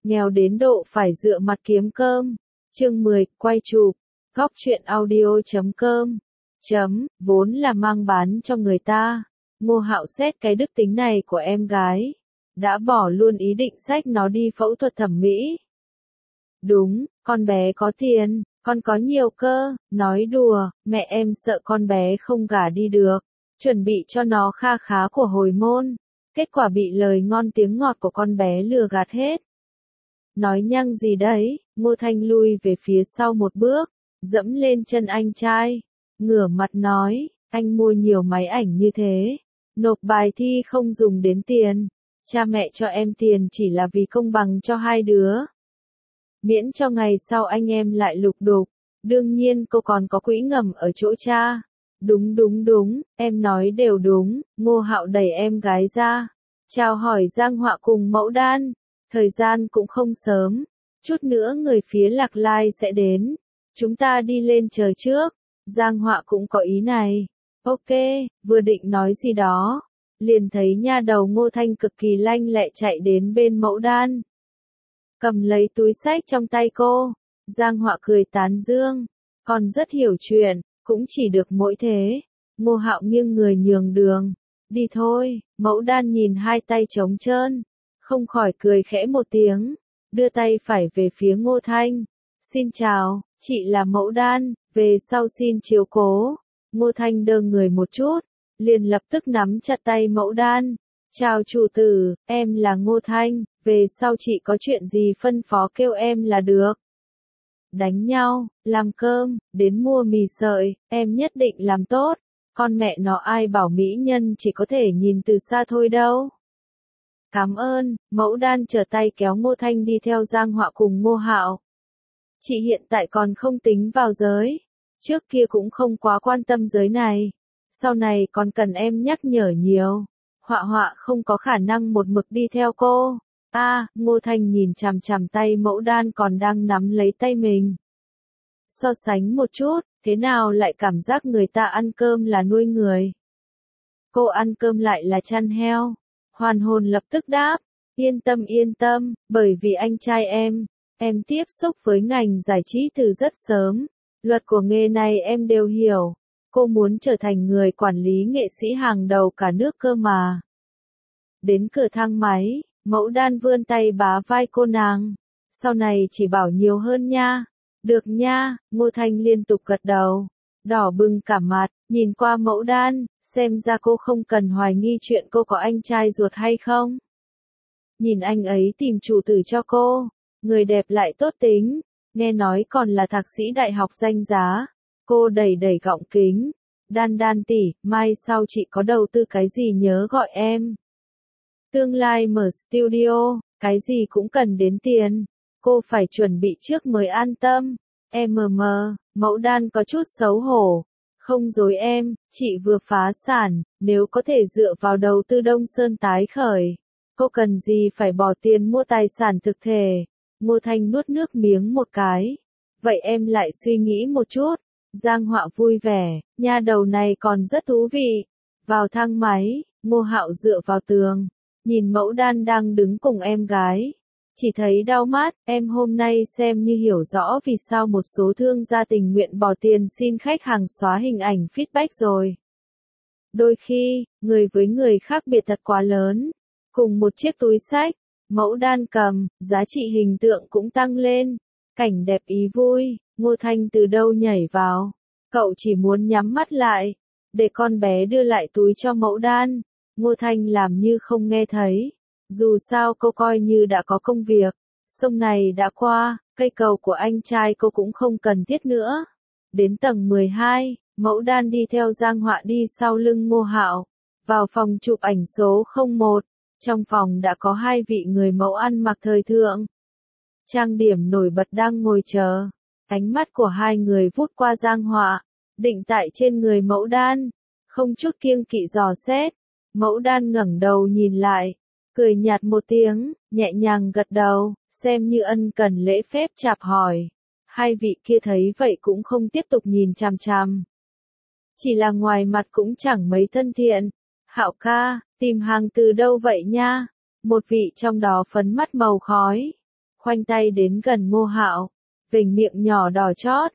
nghèo đến độ phải dựa mặt kiếm cơm. Chương 10, quay chụp, góc truyện audio.com. Vốn là mang bán cho người ta. Ngô Hạo xét cái đức tính này của em gái, đã bỏ luôn ý định xách nó đi phẫu thuật thẩm mỹ. Đúng, con bé có tiền, con có nhiều cơ, nói đùa, mẹ em sợ con bé không gả đi được, chuẩn bị cho nó kha khá của hồi môn, kết quả bị lời ngon tiếng ngọt của con bé lừa gạt hết. Nói nhăng gì đấy, Ngô Thanh lui về phía sau một bước, dẫm lên chân anh trai, ngửa mặt nói, anh mua nhiều máy ảnh như thế, nộp bài thi không dùng đến tiền, cha mẹ cho em tiền chỉ là vì công bằng cho hai đứa. Miễn cho ngày sau anh em lại lục đục, đương nhiên cô còn có quỹ ngầm ở chỗ cha. Đúng, em nói đều đúng, Ngô Hạo đẩy em gái ra, chào hỏi Giang Họa cùng Mẫu Đan, thời gian cũng không sớm, chút nữa người phía Lạc Lai sẽ đến, chúng ta đi lên chờ trước, Giang Họa cũng có ý này, ok, vừa định nói gì đó, liền thấy nha đầu Ngô Thanh cực kỳ lanh lẹ chạy đến bên Mẫu Đan. Cầm lấy túi xách trong tay cô, Giang Họa cười tán dương, còn rất hiểu chuyện, cũng chỉ được mỗi thế. Ngô Hạo nghiêng người nhường đường, đi thôi. Mẫu Đan nhìn hai tay trống trơn, không khỏi cười khẽ một tiếng, đưa tay phải về phía Ngô Thanh. Xin chào, chị là Mẫu Đan, về sau xin chiếu cố. Ngô Thanh đơ người một chút, liền lập tức nắm chặt tay Mẫu Đan. Chào chủ tử, em là Ngô Thanh, về sau chị có chuyện gì phân phó kêu em là được. Đánh nhau, làm cơm, đến mua mì sợi, em nhất định làm tốt, con mẹ nó ai bảo mỹ nhân chỉ có thể nhìn từ xa thôi đâu. Cảm ơn, Mẫu Đan trở tay kéo Ngô Thanh đi theo Giang Họa cùng Ngô Hạo. Chị hiện tại còn không tính vào giới, trước kia cũng không quá quan tâm giới này, sau này còn cần em nhắc nhở nhiều. Họa không có khả năng một mực đi theo cô. Ngô Thanh nhìn chằm chằm tay Mẫu Đan còn đang nắm lấy tay mình. So sánh một chút, thế nào lại cảm giác người ta ăn cơm là nuôi người? Cô ăn cơm lại là chăn heo. Hoàn hồn lập tức đáp, yên tâm, bởi vì anh trai em tiếp xúc với ngành giải trí từ rất sớm, luật của nghề này em đều hiểu. Cô muốn trở thành người quản lý nghệ sĩ hàng đầu cả nước cơ mà. Đến cửa thang máy, Mẫu Đan vươn tay bá vai cô nàng. Sau này chỉ bảo nhiều hơn nha. Được nha, Ngô Thanh liên tục gật đầu. Đỏ bừng cả mặt, nhìn qua Mẫu Đan, xem ra cô không cần hoài nghi chuyện cô có anh trai ruột hay không. Nhìn anh ấy tìm chủ tử cho cô, người đẹp lại tốt tính, nghe nói còn là thạc sĩ đại học danh giá. Cô đẩy gọng kính. Đan tỷ, mai sau chị có đầu tư cái gì nhớ gọi em. Tương lai mở studio, cái gì cũng cần đến tiền. Cô phải chuẩn bị trước mới an tâm. Mẫu Đan có chút xấu hổ. Không dối em, chị vừa phá sản, nếu có thể dựa vào đầu tư Đông Sơn tái khởi. Cô cần gì phải bỏ tiền mua tài sản thực thể. Ngô Thanh nuốt nước miếng một cái. Vậy em lại suy nghĩ một chút. Giang Họa vui vẻ, nha đầu này còn rất thú vị. Vào thang máy, Ngô Hạo dựa vào tường, nhìn Mẫu Đan đang đứng cùng em gái. Chỉ thấy đau mắt, em hôm nay xem như hiểu rõ vì sao một số thương gia tình nguyện bỏ tiền xin khách hàng xóa hình ảnh feedback rồi. Đôi khi, người với người khác biệt thật quá lớn. Cùng một chiếc túi xách, Mẫu Đan cầm, giá trị hình tượng cũng tăng lên. Cảnh đẹp ý vui. Ngô Thanh từ đâu nhảy vào, cậu chỉ muốn nhắm mắt lại, để con bé đưa lại túi cho Mẫu Đan. Ngô Thanh làm như không nghe thấy, dù sao cô coi như đã có công việc, sông này đã qua, cây cầu của anh trai cô cũng không cần thiết nữa. Đến tầng 12, Mẫu Đan đi theo Giang Họa đi sau lưng Ngô Hạo, vào phòng chụp ảnh số 01, trong phòng đã có hai vị người mẫu ăn mặc thời thượng. Trang điểm nổi bật đang ngồi chờ. Ánh mắt của hai người vút qua Giang Họa, định tại trên người Mẫu Đan, không chút kiêng kỵ dò xét. Mẫu Đan ngẩng đầu nhìn lại, cười nhạt một tiếng, nhẹ nhàng gật đầu, xem như ân cần lễ phép chào hỏi. Hai vị kia thấy vậy cũng không tiếp tục nhìn chằm chằm. Chỉ là ngoài mặt cũng chẳng mấy thân thiện. Hạo ca, tìm hàng từ đâu vậy nha? Một vị trong đó phấn mắt màu khói. khoanh tay đến gần Ngô Hạo, vểnh miệng nhỏ đỏ chót,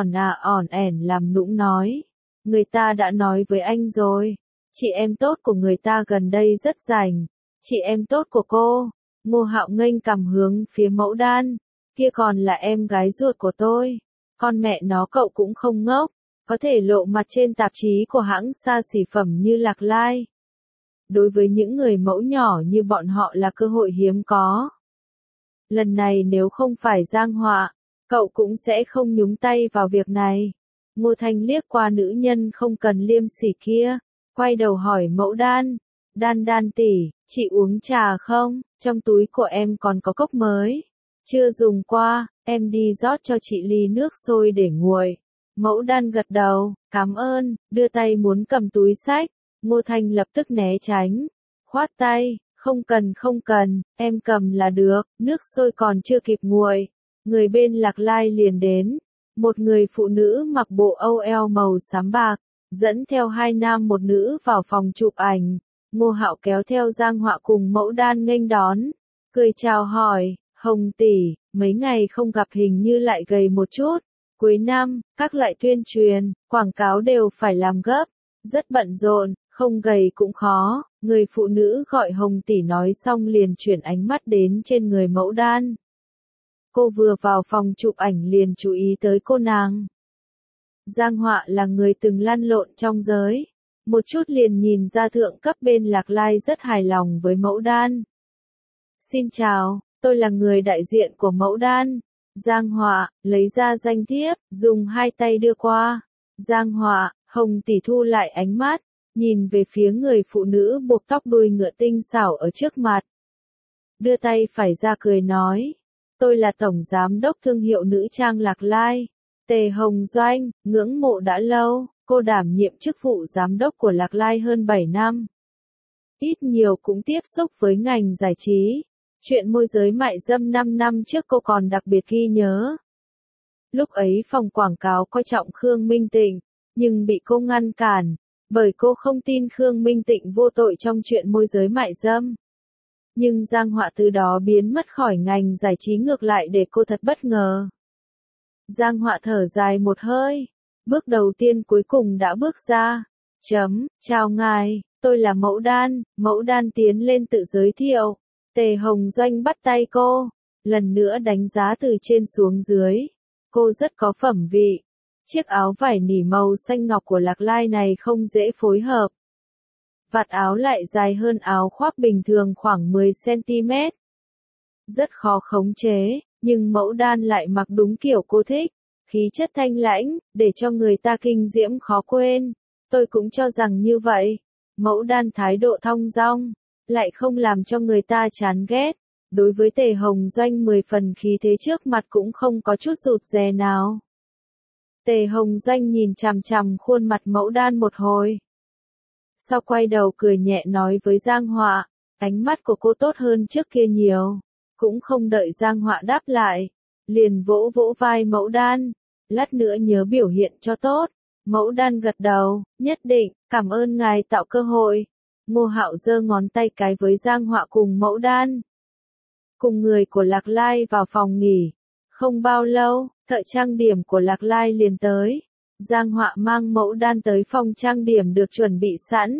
ỏn ẻn làm nũng nói. Người ta đã nói với anh rồi, chị em tốt của người ta gần đây rất rảnh, chị em tốt của cô. Ngô Hạo nghênh cằm hướng phía Mẫu Đan, kia còn là em gái ruột của tôi, con mẹ nó cậu cũng không ngốc, có thể lộ mặt trên tạp chí của hãng xa xỉ phẩm như Lạc Lai. Đối với những người mẫu nhỏ như bọn họ là cơ hội hiếm có. Lần này nếu không phải Giang Họa, cậu cũng sẽ không nhúng tay vào việc này. Ngô Thanh liếc qua nữ nhân không cần liêm sỉ kia, quay đầu hỏi Mẫu Đan, Đan tỷ, chị uống trà không? Trong túi của em còn có cốc mới. Chưa dùng qua, em đi rót cho chị ly nước sôi để nguội. Mẫu Đan gật đầu, cảm ơn, đưa tay muốn cầm túi xách. Ngô Thanh lập tức né tránh, khoát tay, không cần, em cầm là được, nước sôi còn chưa kịp nguội. Người bên Lạc Lai liền đến, một người phụ nữ mặc bộ âu eo màu xám bạc, dẫn theo hai nam một nữ vào phòng chụp ảnh. Ngô Hạo kéo theo Giang Họa cùng Mẫu Đan nghênh đón, cười chào hỏi, Hồng tỷ, mấy ngày không gặp hình như lại gầy một chút. Cuối năm, các loại tuyên truyền, quảng cáo đều phải làm gấp, rất bận rộn, không gầy cũng khó. Người phụ nữ gọi Hồng tỷ nói xong liền chuyển ánh mắt đến trên người Mẫu Đan. Cô vừa vào phòng chụp ảnh liền chú ý tới cô nàng. Giang Họa là người từng lăn lộn trong giới, một chút liền nhìn ra thượng cấp bên Lạc Lai rất hài lòng với Mẫu Đan. Xin chào, tôi là người đại diện của Mẫu Đan. Giang Họa, lấy ra danh thiếp, dùng hai tay đưa qua. Giang Họa, Hồng tỷ thu lại ánh mắt, nhìn về phía người phụ nữ buộc tóc đuôi ngựa tinh xảo ở trước mặt. Đưa tay phải ra cười nói, tôi là tổng giám đốc thương hiệu nữ trang Lạc Lai, Tề Hồng Doanh, ngưỡng mộ đã lâu, cô đảm nhiệm chức vụ giám đốc của Lạc Lai hơn 7 năm. Ít nhiều cũng tiếp xúc với ngành giải trí. Chuyện môi giới mại dâm 5 năm trước cô còn đặc biệt ghi nhớ. Lúc ấy phòng quảng cáo coi trọng Khương Minh Tịnh, nhưng bị cô ngăn cản, bởi cô không tin Khương Minh Tịnh vô tội trong chuyện môi giới mại dâm. Nhưng Giang Họa từ đó biến mất khỏi ngành giải trí ngược lại để cô thật bất ngờ. Giang Họa thở dài một hơi, bước đầu tiên cuối cùng đã bước ra. Chào ngài, tôi là Mẫu Đan tiến lên tự giới thiệu. Tề Hồng Doanh bắt tay cô, lần nữa đánh giá từ trên xuống dưới. Cô rất có phẩm vị. Chiếc áo vải nỉ màu xanh ngọc của Lạc Lai này không dễ phối hợp. Vạt áo lại dài hơn áo khoác bình thường khoảng 10 cm. Rất khó khống chế, nhưng Mẫu Đan lại mặc đúng kiểu cô thích. Khí chất thanh lãnh, để cho người ta kinh diễm khó quên. Tôi cũng cho rằng như vậy. Mẫu Đan thái độ thong dong, lại không làm cho người ta chán ghét. Đối với Tề Hồng Doanh 10 phần khí thế trước mặt cũng không có chút rụt rè nào. Tề Hồng Doanh nhìn chằm chằm khuôn mặt Mẫu Đan một hồi. Sau quay đầu cười nhẹ nói với Giang Họa, ánh mắt của cô tốt hơn trước kia nhiều. Cũng không đợi Giang Họa đáp lại, liền vỗ vỗ vai Mẫu Đan, lát nữa nhớ biểu hiện cho tốt. Mẫu Đan gật đầu, nhất định, cảm ơn ngài tạo cơ hội. Ngô Hạo giơ ngón tay cái với Giang Họa cùng Mẫu Đan. Cùng người của Lạc Lai vào phòng nghỉ. Không bao lâu, thợ trang điểm của Lạc Lai liền tới. Giang Họa mang Mẫu Đan tới phòng trang điểm được chuẩn bị sẵn.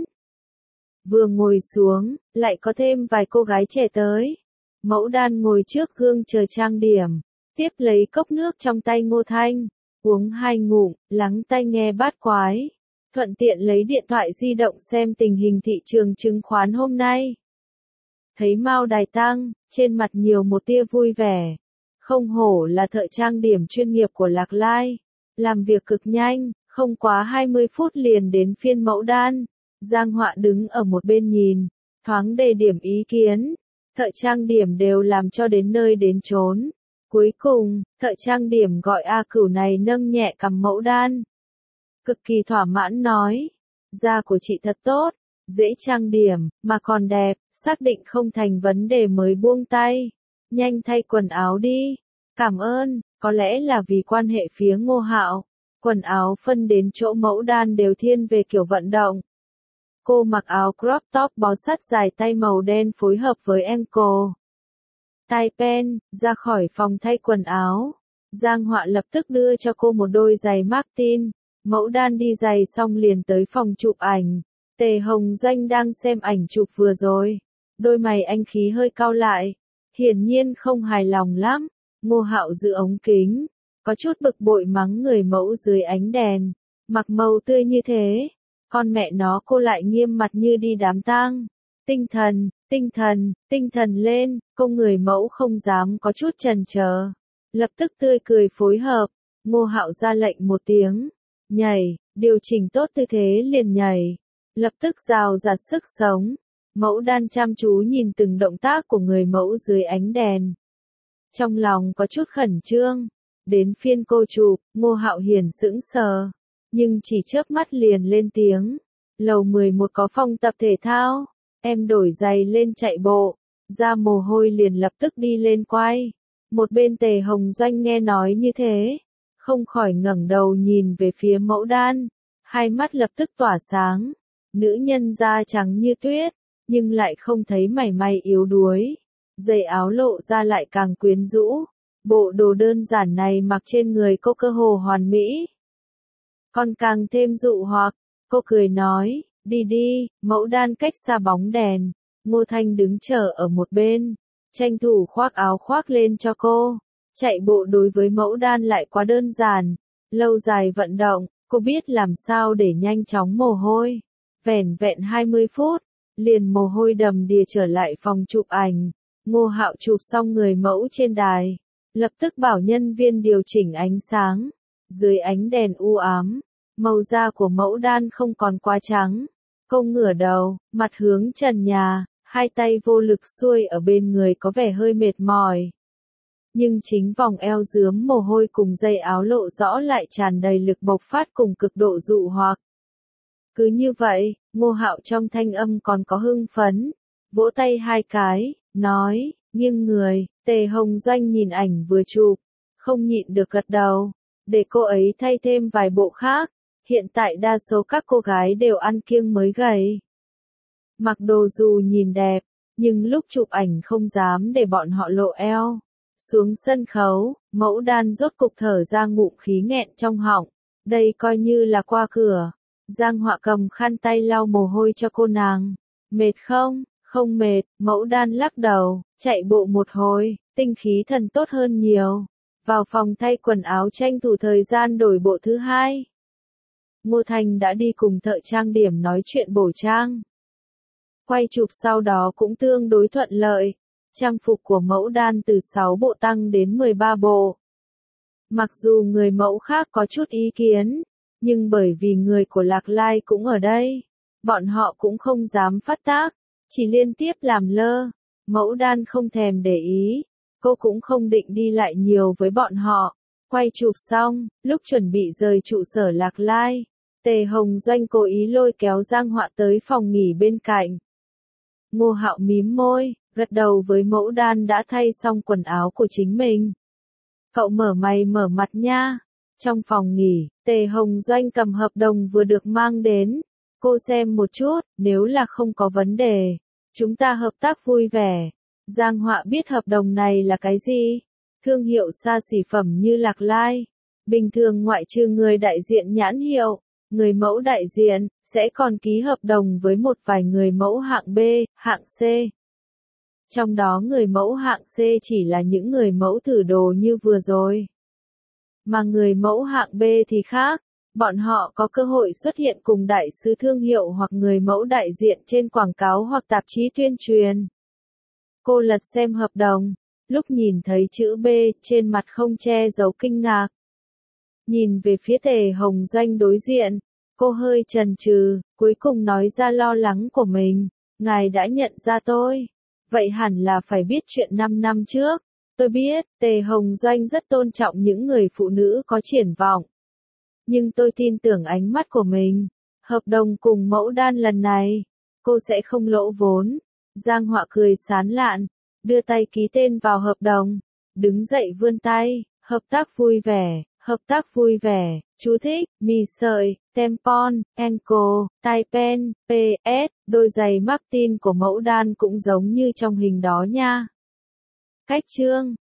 Vừa ngồi xuống, lại có thêm vài cô gái trẻ tới. Mẫu Đan ngồi trước gương chờ trang điểm, tiếp lấy cốc nước trong tay Ngô Thanh, uống 2 ngụm, lắng tai nghe bát quái. Thuận tiện lấy điện thoại di động xem tình hình thị trường chứng khoán hôm nay. Thấy Mao Đài tăng, trên mặt nhiều một tia vui vẻ. Không hổ là thợ trang điểm chuyên nghiệp của Lạc Lai. Làm việc cực nhanh, không quá 20 phút liền đến phiên Mẫu Đan. Giang Họa đứng ở một bên nhìn, thoáng đề điểm ý kiến. Thợ trang điểm đều làm cho đến nơi đến chốn. Cuối cùng, thợ trang điểm gọi A Cửu này nâng nhẹ cằm Mẫu Đan. Cực kỳ thỏa mãn nói, da của chị thật tốt, dễ trang điểm, mà còn đẹp, xác định không thành vấn đề mới buông tay. Nhanh thay quần áo đi. Cảm ơn, có lẽ là vì quan hệ phía Ngô Hạo. Quần áo phân đến chỗ Mẫu Đan đều thiên về kiểu vận động. Cô mặc áo crop top bó sát dài tay màu đen phối hợp với ankle. tai pen, ra khỏi phòng thay quần áo. Giang Họa lập tức đưa cho cô một đôi giày Martin. Mẫu đan đi giày xong liền tới phòng chụp ảnh. Tề Hồng Doanh đang xem ảnh chụp vừa rồi. Đôi mày anh khí hơi cau lại. Hiển nhiên không hài lòng lắm. Ngô Hạo giữ ống kính. Có chút bực bội mắng người mẫu dưới ánh đèn. Mặc màu tươi như thế. Con mẹ nó cô lại nghiêm mặt như đi đám tang. Tinh thần lên. Cô người mẫu không dám có chút chần chờ. Lập tức tươi cười phối hợp. Ngô Hạo ra lệnh một tiếng. Nhảy, điều chỉnh tốt tư thế liền nhảy. Lập tức rào rạt sức sống. Mẫu đan chăm chú nhìn từng động tác của người mẫu dưới ánh đèn. Trong lòng có chút khẩn trương. Đến phiên cô chụp, Ngô Hạo Hiền sững sờ. Nhưng chỉ chớp mắt liền lên tiếng. Lầu 11 có phòng tập thể thao. Em đổi giày lên chạy bộ. Ra mồ hôi liền lập tức đi lên quay. Một bên Tề Hồng Doanh nghe nói như thế. Không khỏi ngẩng đầu nhìn về phía mẫu đan. Hai mắt lập tức tỏa sáng. Nữ nhân da trắng như tuyết. Nhưng lại không thấy mảy may yếu đuối. Giày áo lộ ra lại càng quyến rũ. Bộ đồ đơn giản này mặc trên người cô cơ hồ hoàn mỹ. Còn càng thêm dụ hoặc. Cô cười nói, đi đi, mẫu đan cách xa bóng đèn. Ngô Thanh đứng chờ ở một bên. Tranh thủ khoác áo khoác lên cho cô. Chạy bộ đối với mẫu đan lại quá đơn giản. Lâu dài vận động, cô biết làm sao để nhanh chóng mồ hôi. Vẻn vẹn 20 phút, liền mồ hôi đầm đìa trở lại phòng chụp ảnh. Ngô Hạo chụp xong người mẫu trên đài. Lập tức bảo nhân viên điều chỉnh ánh sáng. Dưới ánh đèn u ám, màu da của mẫu đan không còn quá trắng. Cô ngửa đầu, mặt hướng trần nhà, hai tay vô lực xuôi ở bên người có vẻ hơi mệt mỏi. Nhưng chính vòng eo rướm mồ hôi cùng dây áo lộ rõ lại tràn đầy lực bộc phát cùng cực độ dụ hoặc. Cứ như vậy, Ngô Hạo trong thanh âm còn có hưng phấn, vỗ tay hai cái, nói, nghiêng người. Tề Hồng Doanh nhìn ảnh vừa chụp, không nhịn được gật đầu, để cô ấy thay thêm vài bộ khác. Hiện tại đa số các cô gái đều ăn kiêng mới gầy. Mặc đồ dù nhìn đẹp, nhưng lúc chụp ảnh không dám để bọn họ lộ eo. Xuống sân khấu, mẫu đan rốt cục thở ra ngụm khí nghẹn trong họng. Đây coi như là qua cửa. Giang Họa cầm khăn tay lau mồ hôi cho cô nàng. Mệt không? Không mệt, mẫu đan lắc đầu, chạy bộ một hồi, tinh khí thần tốt hơn nhiều. Vào phòng thay quần áo tranh thủ thời gian đổi bộ thứ hai. Ngô Thành đã đi cùng thợ trang điểm nói chuyện bổ trang. Quay chụp sau đó cũng tương đối thuận lợi. Trang phục của mẫu đan từ 6 bộ tăng đến 13 bộ. Mặc dù người mẫu khác có chút ý kiến, nhưng bởi vì người của Lạc Lai cũng ở đây, bọn họ cũng không dám phát tác, chỉ liên tiếp làm lơ. Mẫu đan không thèm để ý, cô cũng không định đi lại nhiều với bọn họ. Quay chụp xong, lúc chuẩn bị rời trụ sở Lạc Lai, Tề Hồng Doanh cố ý lôi kéo Giang Họa tới phòng nghỉ bên cạnh. Ngô Hạo mím môi, gật đầu với mẫu đan đã thay xong quần áo của chính mình. Cậu mở mày mở mặt nha. Trong phòng nghỉ, Tề Hồng Doanh cầm hợp đồng vừa được mang đến. Cô xem một chút, nếu là không có vấn đề, chúng ta hợp tác vui vẻ. Giang Họa biết hợp đồng này là cái gì? Thương hiệu xa xỉ phẩm như Lạc Lai. Bình thường ngoại trừ người đại diện nhãn hiệu, người mẫu đại diện, sẽ còn ký hợp đồng với một vài người mẫu hạng B, hạng C. Trong đó người mẫu hạng C chỉ là những người mẫu thử đồ như vừa rồi. Mà người mẫu hạng B thì khác, bọn họ có cơ hội xuất hiện cùng đại sứ thương hiệu hoặc người mẫu đại diện trên quảng cáo hoặc tạp chí tuyên truyền. Cô lật xem hợp đồng, lúc nhìn thấy chữ B trên mặt không che giấu kinh ngạc. Nhìn về phía Tề Hồng Doanh đối diện, cô hơi chần chừ, cuối cùng nói ra lo lắng của mình. Ngài đã nhận ra tôi. Vậy hẳn là phải biết chuyện 5 năm trước. Tôi biết, Tề Hồng Doanh rất tôn trọng những người phụ nữ có triển vọng. Nhưng tôi tin tưởng ánh mắt của mình. Hợp đồng cùng mẫu đan lần này, cô sẽ không lỗ vốn. Giang Họa cười sán lạn, đưa tay ký tên vào hợp đồng. Đứng dậy vươn tay, hợp tác vui vẻ, hợp tác vui vẻ. Chú thích, mì sợi, tampon, ankle, tai pen, PS, đôi giày Martin của mẫu đan cũng giống như trong hình đó nha. Cách chương